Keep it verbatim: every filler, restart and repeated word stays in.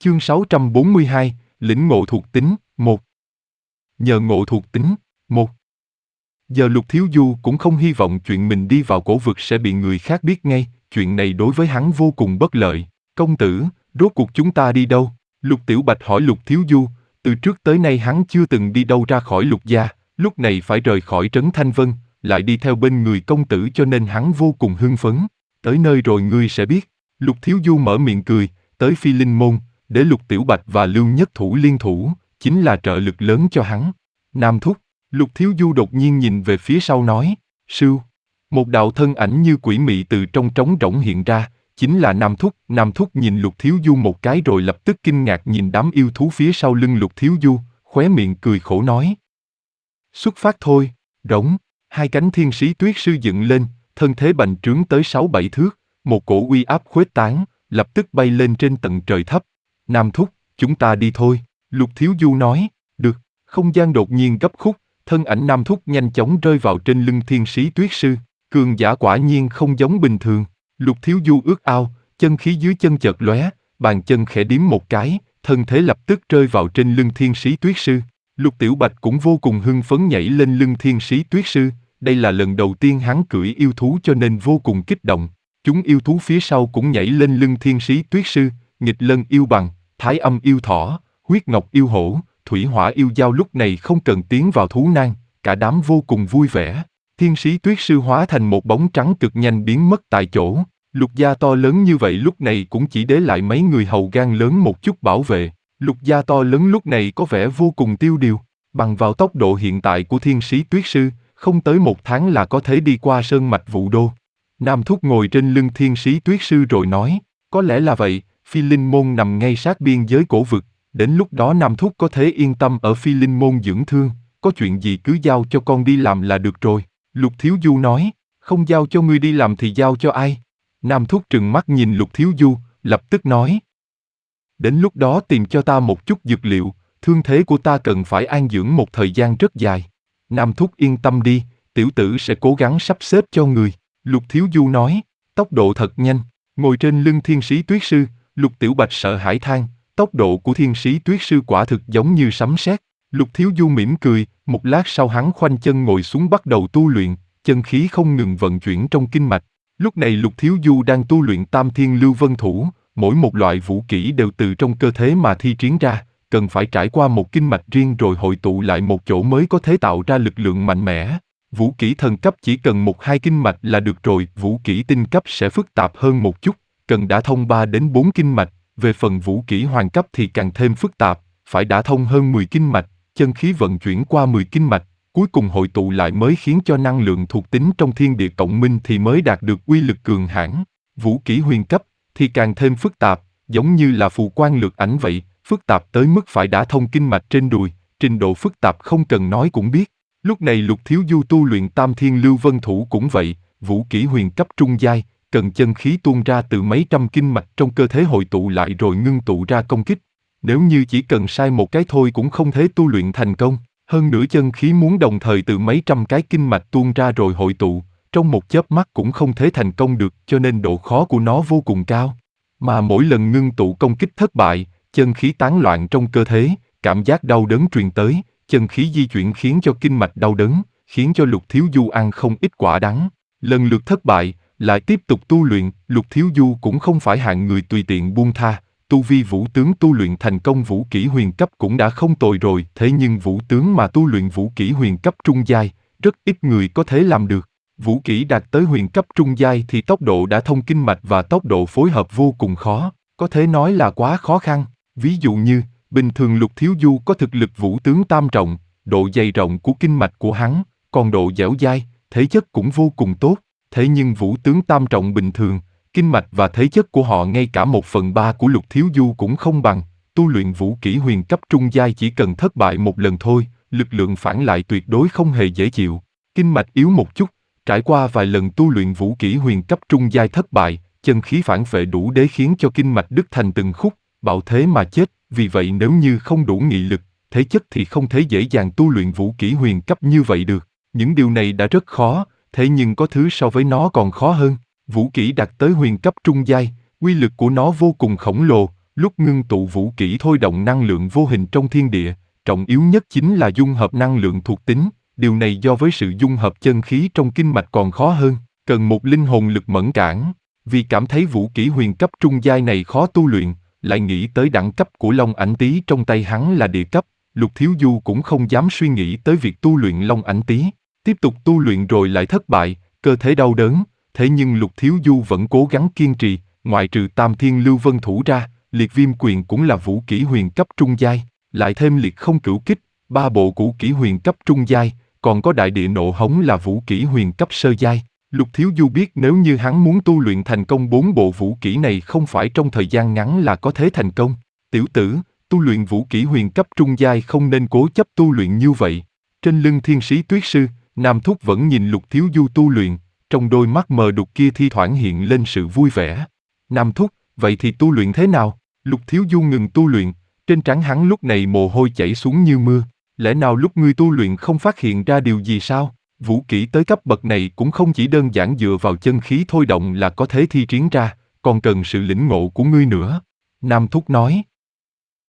Chương sáu trăm bốn mươi hai, lĩnh ngộ thuộc tính, một. Nhờ ngộ thuộc tính, một. Giờ Lục Thiếu Du cũng không hy vọng chuyện mình đi vào cổ vực sẽ bị người khác biết ngay, chuyện này đối với hắn vô cùng bất lợi. Công tử, rốt cuộc chúng ta đi đâu? Lục Tiểu Bạch hỏi Lục Thiếu Du, từ trước tới nay hắn chưa từng đi đâu ra khỏi Lục gia, lúc này phải rời khỏi Trấn Thanh Vân, lại đi theo bên người công tử cho nên hắn vô cùng hưng phấn. Tới nơi rồi ngươi sẽ biết. Lục Thiếu Du mở miệng cười, tới Phi Linh Môn, để Lục Tiểu Bạch và Lưu Nhất Thủ liên thủ, chính là trợ lực lớn cho hắn. Nam thúc, Lục Thiếu Du đột nhiên nhìn về phía sau nói, sưu. Một đạo thân ảnh như quỷ mị từ trong trống rỗng hiện ra, chính là Nam thúc. Nam thúc nhìn Lục Thiếu Du một cái rồi lập tức kinh ngạc nhìn đám yêu thú phía sau lưng Lục Thiếu Du, khóe miệng cười khổ nói. Xuất phát thôi, rống, hai cánh thiên sĩ tuyết sư dựng lên, thân thế bành trướng tới sáu bảy thước, một cổ uy áp khuếch tán, lập tức bay lên trên tận trời thấp. Nam thúc, chúng ta đi thôi, Lục Thiếu Du nói, được, không gian đột nhiên gấp khúc, thân ảnh Nam thúc nhanh chóng rơi vào trên lưng thiên sĩ tuyết sư, cường giả quả nhiên không giống bình thường. Lục Thiếu Du ước ao, chân khí dưới chân chợt lóe, bàn chân khẽ điếm một cái, thân thế lập tức rơi vào trên lưng thiên sĩ tuyết sư. Lục Tiểu Bạch cũng vô cùng hưng phấn nhảy lên lưng thiên sĩ tuyết sư, đây là lần đầu tiên hắn cưỡi yêu thú cho nên vô cùng kích động. Chúng yêu thú phía sau cũng nhảy lên lưng thiên sĩ tuyết sư, nghịch lân yêu bằng, thái âm yêu thỏ, huyết ngọc yêu hổ, thủy hỏa yêu dao lúc này không cần tiến vào thú nang, cả đám vô cùng vui vẻ. Thiên sĩ tuyết sư hóa thành một bóng trắng cực nhanh biến mất tại chỗ. Lục gia to lớn như vậy lúc này cũng chỉ để lại mấy người hầu gan lớn một chút bảo vệ. Lục gia to lớn lúc này có vẻ vô cùng tiêu điều, bằng vào tốc độ hiện tại của thiên sĩ tuyết sư, không tới một tháng là có thể đi qua sơn mạch Vũ Đô. Nam thúc ngồi trên lưng thiên sĩ tuyết sư rồi nói, có lẽ là vậy, Phi Linh Môn nằm ngay sát biên giới cổ vực, đến lúc đó Nam thúc có thể yên tâm ở Phi Linh Môn dưỡng thương, có chuyện gì cứ giao cho con đi làm là được rồi. Lục Thiếu Du nói, không giao cho ngươi đi làm thì giao cho ai? Nam thúc trừng mắt nhìn Lục Thiếu Du, lập tức nói. Đến lúc đó tìm cho ta một chút dược liệu, thương thế của ta cần phải an dưỡng một thời gian rất dài. Nam thúc yên tâm đi, tiểu tử sẽ cố gắng sắp xếp cho người. Lục Thiếu Du nói, tốc độ thật nhanh, ngồi trên lưng thiên sĩ tuyết sư, Lục Tiểu Bạch sợ hãi than, tốc độ của thiên sĩ tuyết sư quả thực giống như sấm sét. Lục Thiếu Du mỉm cười, một lát sau hắn khoanh chân ngồi xuống bắt đầu tu luyện, chân khí không ngừng vận chuyển trong kinh mạch. Lúc này Lục Thiếu Du đang tu luyện Tam Thiên Lưu Vân Thủ, mỗi một loại vũ kỹ đều từ trong cơ thể mà thi triển ra, cần phải trải qua một kinh mạch riêng rồi hội tụ lại một chỗ mới có thể tạo ra lực lượng mạnh mẽ. Vũ kỹ thần cấp chỉ cần một hai kinh mạch là được rồi, vũ kỹ tinh cấp sẽ phức tạp hơn một chút, cần đả thông ba đến bốn kinh mạch, về phần vũ kỹ hoàng cấp thì càng thêm phức tạp, phải đả thông hơn mười kinh mạch, chân khí vận chuyển qua mười kinh mạch, cuối cùng hội tụ lại mới khiến cho năng lượng thuộc tính trong thiên địa cộng minh thì mới đạt được uy lực cường hãn. Vũ kỹ huyền cấp thì càng thêm phức tạp, giống như là phù quan lược ảnh vậy, phức tạp tới mức phải đả thông kinh mạch trên đùi, trình độ phức tạp không cần nói cũng biết. Lúc này Lục Thiếu Du tu luyện Tam Thiên Lưu Vân Thủ cũng vậy, vũ kỹ huyền cấp trung giai, cần chân khí tuôn ra từ mấy trăm kinh mạch trong cơ thể hội tụ lại rồi ngưng tụ ra công kích. Nếu như chỉ cần sai một cái thôi cũng không thể tu luyện thành công, hơn nữa chân khí muốn đồng thời từ mấy trăm cái kinh mạch tuôn ra rồi hội tụ, trong một chớp mắt cũng không thể thành công được, cho nên độ khó của nó vô cùng cao. Mà mỗi lần ngưng tụ công kích thất bại, chân khí tán loạn trong cơ thể, cảm giác đau đớn truyền tới, chân khí di chuyển khiến cho kinh mạch đau đớn, khiến cho Lục Thiếu Du ăn không ít quả đắng. Lần lượt thất bại, lại tiếp tục tu luyện, Lục Thiếu Du cũng không phải hạng người tùy tiện buông tha, tu vi vũ tướng tu luyện thành công vũ kỹ huyền cấp cũng đã không tồi rồi, thế nhưng vũ tướng mà tu luyện vũ kỹ huyền cấp trung giai, rất ít người có thể làm được. Vũ kỹ đạt tới huyền cấp trung giai thì tốc độ đã thông kinh mạch và tốc độ phối hợp vô cùng khó, có thể nói là quá khó khăn. Ví dụ như, bình thường Lục Thiếu Du có thực lực vũ tướng tam trọng, độ dày rộng của kinh mạch của hắn, còn độ dẻo dai, thể chất cũng vô cùng tốt. Thế nhưng vũ tướng tam trọng bình thường, kinh mạch và thể chất của họ ngay cả một phần ba của Lục Thiếu Du cũng không bằng. Tu luyện vũ kỹ huyền cấp trung giai chỉ cần thất bại một lần thôi, lực lượng phản lại tuyệt đối không hề dễ chịu. Kinh mạch yếu một chút, trải qua vài lần tu luyện vũ kỹ huyền cấp trung giai thất bại, chân khí phản phệ đủ để khiến cho kinh mạch đứt thành từng khúc, bạo thế mà chết. Vì vậy nếu như không đủ nghị lực, thể chất thì không thể dễ dàng tu luyện vũ kỹ huyền cấp như vậy được. Những điều này đã rất khó, thế nhưng có thứ so với nó còn khó hơn. Vũ kỹ đạt tới huyền cấp trung giai, uy lực của nó vô cùng khổng lồ, Lúc ngưng tụ vũ kỹ thôi động năng lượng vô hình trong thiên địa, trọng yếu nhất chính là dung hợp năng lượng thuộc tính, điều này do với sự dung hợp chân khí trong kinh mạch còn khó hơn, cần một linh hồn lực mẫn cản. Vì cảm thấy vũ kỹ huyền cấp trung giai này khó tu luyện, lại nghĩ tới đẳng cấp của Long Ảnh Tý trong tay hắn là địa cấp, Lục Thiếu Du cũng không dám suy nghĩ tới việc tu luyện Long Ảnh Tý. Tiếp tục tu luyện rồi lại thất bại, cơ thể đau đớn, thế nhưng Lục Thiếu Du vẫn cố gắng kiên trì, ngoại trừ Tam Thiên Lưu Vân Thủ ra, Liệt Viêm Quyền cũng là vũ kỹ huyền cấp trung giai, lại thêm Liệt Không Cửu Kích, ba bộ vũ kỹ huyền cấp trung giai, còn có Đại Địa Nộ Hống là vũ kỹ huyền cấp sơ giai. Lục Thiếu Du biết nếu như hắn muốn tu luyện thành công bốn bộ vũ kỹ này không phải trong thời gian ngắn là có thể thành công. Tiểu tử, tu luyện vũ kỹ huyền cấp trung giai không nên cố chấp tu luyện như vậy. Trên lưng Thiên Sĩ Tuyết Sư, Nam Thúc vẫn nhìn Lục Thiếu Du tu luyện, trong đôi mắt mờ đục kia thi thoảng hiện lên sự vui vẻ. Nam Thúc, vậy thì tu luyện thế nào? Lục Thiếu Du ngừng tu luyện, trên trán hắn lúc này mồ hôi chảy xuống như mưa. Lẽ nào lúc ngươi tu luyện không phát hiện ra điều gì sao? Vũ kỹ tới cấp bậc này cũng không chỉ đơn giản dựa vào chân khí thôi động là có thể thi triển ra, còn cần sự lĩnh ngộ của ngươi nữa. Nam Thúc nói.